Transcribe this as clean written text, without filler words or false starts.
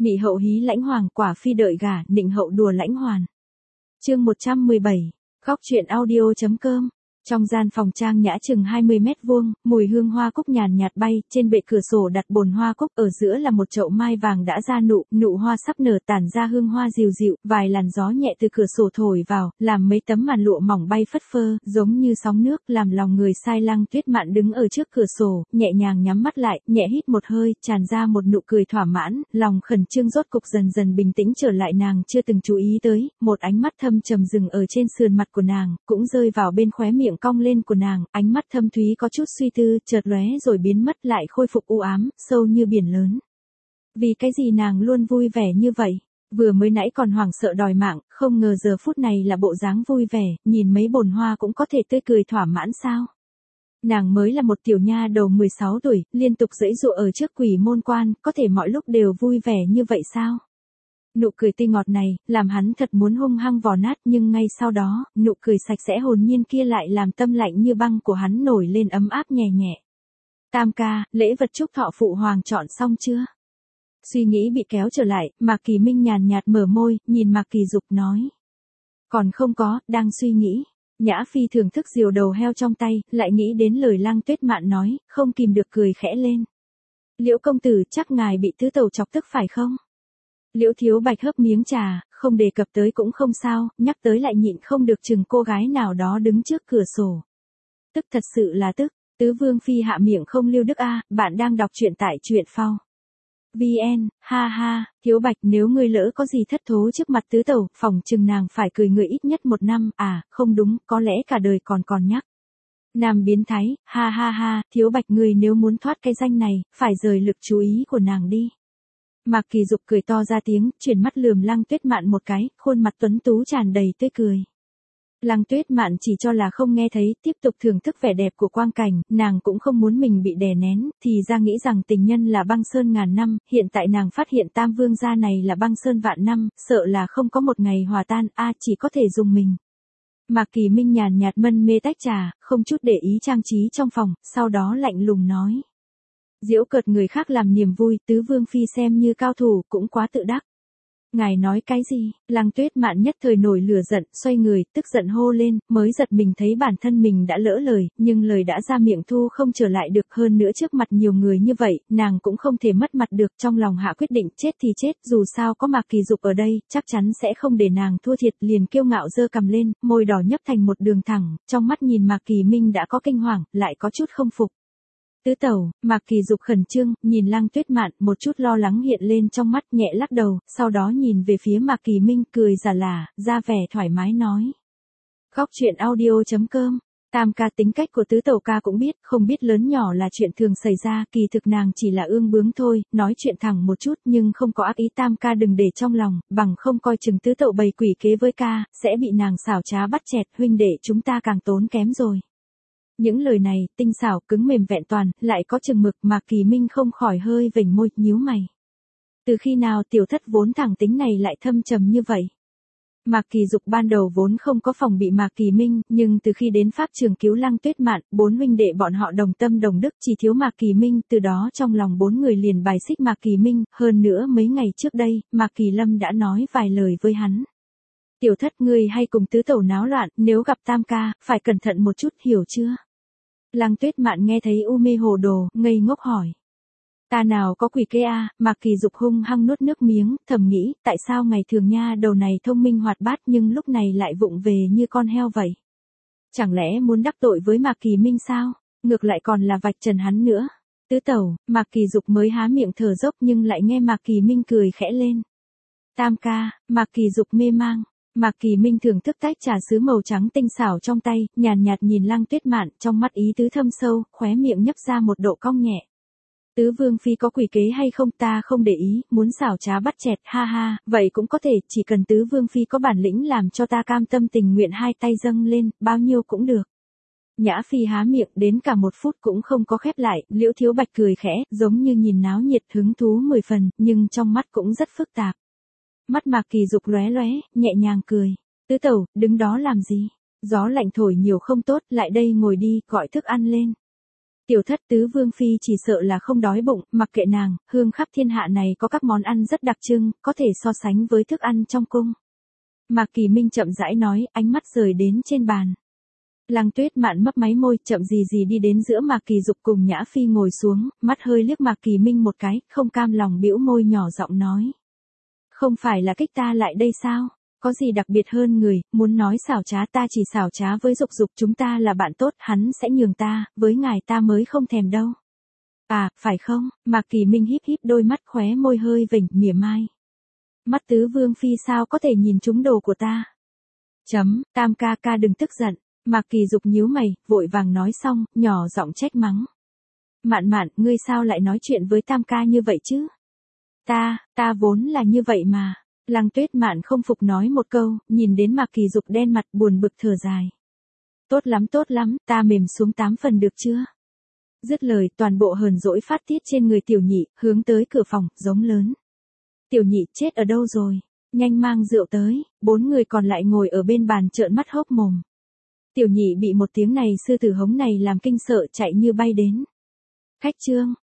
Mị hậu hí lãnh hoàng, quả phi đợi gả, nịnh hậu đùa lãnh hoàn. Chương 117, góc truyện audio.com. Trong gian phòng trang nhã chừng 20 mét vuông, mùi hương hoa cúc nhàn nhạt bay, trên bệ cửa sổ đặt bồn hoa cúc, ở giữa là một chậu mai vàng đã ra nụ, nụ hoa sắp nở tản ra hương hoa dịu dịu, vài làn gió nhẹ từ cửa sổ thổi vào, làm mấy tấm màn lụa mỏng bay phất phơ, giống như sóng nước, làm lòng người say. Lăng Tuyết Mạn đứng ở trước cửa sổ, nhẹ nhàng nhắm mắt lại, nhẹ hít một hơi, tràn ra một nụ cười thỏa mãn, lòng khẩn trương rốt cục dần dần bình tĩnh trở lại. Nàng chưa từng chú ý tới, một ánh mắt thâm trầm dừng ở trên sườn mặt của nàng, cũng rơi vào bên khóe miệng cong lên của nàng, ánh mắt thâm thúy có chút suy tư, chợt lóe rồi biến mất, lại khôi phục u ám, sâu như biển lớn. Vì cái gì nàng luôn vui vẻ như vậy? Vừa mới nãy còn hoảng sợ đòi mạng, không ngờ giờ phút này là bộ dáng vui vẻ, nhìn mấy bồn hoa cũng có thể tươi cười thỏa mãn sao? Nàng mới là một tiểu nha đầu 16 tuổi, liên tục giãy giụa ở trước quỷ môn quan, có thể mọi lúc đều vui vẻ như vậy sao? Nụ cười tươi ngọt này, làm hắn thật muốn hung hăng vò nát, nhưng ngay sau đó, nụ cười sạch sẽ hồn nhiên kia lại làm tâm lạnh như băng của hắn nổi lên ấm áp nhẹ nhẹ. Tam ca, lễ vật chúc thọ phụ hoàng chọn xong chưa? Suy nghĩ bị kéo trở lại, Mạc Kỳ Minh nhàn nhạt mở môi, nhìn Mạc Kỳ Dục nói. Còn không có, đang suy nghĩ. Nhã Phi thưởng thức diều đầu heo trong tay, lại nghĩ đến lời Lăng Tuyết Mạn nói, không kìm được cười khẽ lên. Liễu công tử, chắc ngài bị tứ tẩu chọc tức phải không? Liễu Thiếu Bạch hớp miếng trà, không đề cập tới cũng không sao, nhắc tới lại nhịn không được, chừng cô gái nào đó đứng trước cửa sổ. Tức, thật sự là tức. Tứ Vương Phi hạ miệng không lưu đức a, bạn đang đọc truyện tại truyện phao. VN, ha ha, Thiếu Bạch, nếu ngươi lỡ có gì thất thố trước mặt tứ tẩu, phòng chừng nàng phải cười người ít nhất 1 năm, à, không đúng, có lẽ cả đời còn nhắc. Nam biến thái, ha ha ha, Thiếu Bạch, ngươi nếu muốn thoát cái danh này, phải rời lực chú ý của nàng đi. Mạc Kỳ Dục cười to ra tiếng, chuyển mắt lườm Lăng Tuyết Mạn một cái, khuôn mặt tuấn tú tràn đầy tươi cười. Lăng Tuyết Mạn chỉ cho là không nghe thấy, tiếp tục thưởng thức vẻ đẹp của quang cảnh, nàng cũng không muốn mình bị đè nén, thì ra nghĩ rằng tình nhân là băng sơn ngàn năm, hiện tại nàng phát hiện Tam Vương gia này là băng sơn vạn năm, sợ là không có một ngày hòa tan, chỉ có thể dùng mình. Mạc Kỳ Minh nhàn nhạt mân mê tách trà, không chút để ý trang trí trong phòng, sau đó lạnh lùng nói. Giễu cợt người khác làm niềm vui, Tứ Vương Phi xem như cao thủ, cũng quá tự đắc. Ngài nói cái gì? Lăng Tuyết Mạn nhất thời nổi lửa giận, xoay người, tức giận hô lên, mới giật mình thấy bản thân mình đã lỡ lời, nhưng lời đã ra miệng thu không trở lại được, hơn nữa trước mặt nhiều người như vậy, nàng cũng không thể mất mặt được, trong lòng hạ quyết định, chết thì chết, dù sao có Mạc Kỳ Dục ở đây, chắc chắn sẽ không để nàng thua thiệt, liền kiêu ngạo giơ cằm lên, môi đỏ nhấp thành một đường thẳng, trong mắt nhìn Mạc Kỳ Minh đã có kinh hoàng, lại có chút không phục. Tứ tẩu, Mạc Kỳ Dục khẩn trương, nhìn Lăng Tuyết Mạn, một chút lo lắng hiện lên trong mắt, nhẹ lắc đầu, sau đó nhìn về phía Mạc Kỳ Minh, cười giả lả, ra vẻ thoải mái nói. Góc truyện audio.com. Tam ca, tính cách của tứ tẩu ca cũng biết, không biết lớn nhỏ là chuyện thường xảy ra, kỳ thực nàng chỉ là ương bướng thôi, nói chuyện thẳng một chút nhưng không có ác ý. Tam ca đừng để trong lòng, bằng không coi chừng tứ tẩu bày quỷ kế với ca, sẽ bị nàng xảo trá bắt chẹt, huynh đệ chúng ta càng tốn kém rồi. Những lời này, tinh xảo, cứng mềm vẹn toàn, lại có chừng mực, Mạc Kỳ Minh không khỏi hơi vểnh môi, nhíu mày. Từ khi nào tiểu thất vốn thẳng tính này lại thâm trầm như vậy? Mạc Kỳ Dục ban đầu vốn không có phòng bị Mạc Kỳ Minh, nhưng từ khi đến pháp trường cứu Lăng Tuyết Mạn, 4 huynh đệ bọn họ đồng tâm đồng đức, chỉ thiếu Mạc Kỳ Minh, từ đó trong lòng 4 người liền bài xích Mạc Kỳ Minh, hơn nữa mấy ngày trước đây, Mạc Kỳ Lâm đã nói vài lời với hắn. Tiểu thất, ngươi hay cùng tứ tẩu náo loạn, nếu gặp Tam ca, phải cẩn thận một chút, hiểu chưa? Lăng Tuyết Mạn nghe thấy u mê hồ đồ, ngây ngốc hỏi. Ta nào có quỷ kế a? Mạc Kỳ Dục hung hăng nuốt nước miếng, thầm nghĩ, tại sao ngày thường nha đầu này thông minh hoạt bát nhưng lúc này lại vụng về như con heo vậy? Chẳng lẽ muốn đắc tội với Mạc Kỳ Minh sao? Ngược lại còn là vạch trần hắn nữa. Tứ tẩu, Mạc Kỳ Dục mới há miệng thở dốc nhưng lại nghe Mạc Kỳ Minh cười khẽ lên. Tam ca, Mạc Kỳ Dục mê mang. Mạc Kỳ Minh thưởng thức tách trà sứ màu trắng tinh xảo trong tay, nhàn nhạt nhìn Lăng Tuyết Mạn, trong mắt ý tứ thâm sâu, khóe miệng nhấp ra một độ cong nhẹ. Tứ Vương Phi có quỷ kế hay không ta không để ý, muốn xảo trá bắt chẹt, ha ha, vậy cũng có thể, chỉ cần Tứ Vương Phi có bản lĩnh làm cho ta cam tâm tình nguyện hai tay dâng lên, bao nhiêu cũng được. Nhã Phi há miệng đến cả 1 phút cũng không có khép lại, Liễu Thiếu Bạch cười khẽ, giống như nhìn náo nhiệt hứng thú 10 phần, nhưng trong mắt cũng rất phức tạp. Mắt Mạc Kỳ Dục lóe lóe, nhẹ nhàng cười. Tứ tẩu, đứng đó làm gì? Gió lạnh thổi nhiều không tốt, lại đây ngồi đi, gọi thức ăn lên. Tiểu thất tứ vương phi chỉ sợ là không đói bụng, mặc kệ nàng, hương khắp thiên hạ này có các món ăn rất đặc trưng, có thể so sánh với thức ăn trong cung. Mạc Kỳ Minh chậm rãi nói, ánh mắt rời đến trên bàn. Lăng Tuyết Mạn mấp máy môi, chậm gì gì đi đến giữa Mạc Kỳ Dục cùng Nhã Phi ngồi xuống, mắt hơi liếc Mạc Kỳ Minh một cái, không cam lòng bĩu môi nhỏ giọng nói. Không phải là kích ta lại đây sao? Có gì đặc biệt hơn người, muốn nói xảo trá ta chỉ xảo trá với Dục Dục, chúng ta là bạn tốt, hắn sẽ nhường ta, với ngài ta mới không thèm đâu. À, phải không? Mạc Kỳ Minh híp híp đôi mắt, khóe môi hơi vểnh, mỉa mai. Mắt tứ vương phi sao có thể nhìn trúng đồ của ta? Tam ca ca đừng tức giận. Mạc Kỳ Dục nhíu mày, vội vàng nói xong, nhỏ giọng trách mắng. Mạn Mạn, ngươi sao lại nói chuyện với Tam ca như vậy chứ? Ta vốn là như vậy mà. Lăng Tuyết Mạn không phục nói một câu, nhìn đến Mạc Kỳ Dục đen mặt buồn bực thở dài. Tốt lắm, ta mềm xuống 8 phần được chưa? Dứt lời, toàn bộ hờn dỗi phát tiết trên người Tiểu Nhị, hướng tới cửa phòng, giống lớn. Tiểu Nhị chết ở đâu rồi? Nhanh mang rượu tới. 4 người còn lại ngồi ở bên bàn trợn mắt hốc mồm. Tiểu Nhị bị một tiếng này sư tử hống này làm kinh sợ, chạy như bay đến. Khách trương,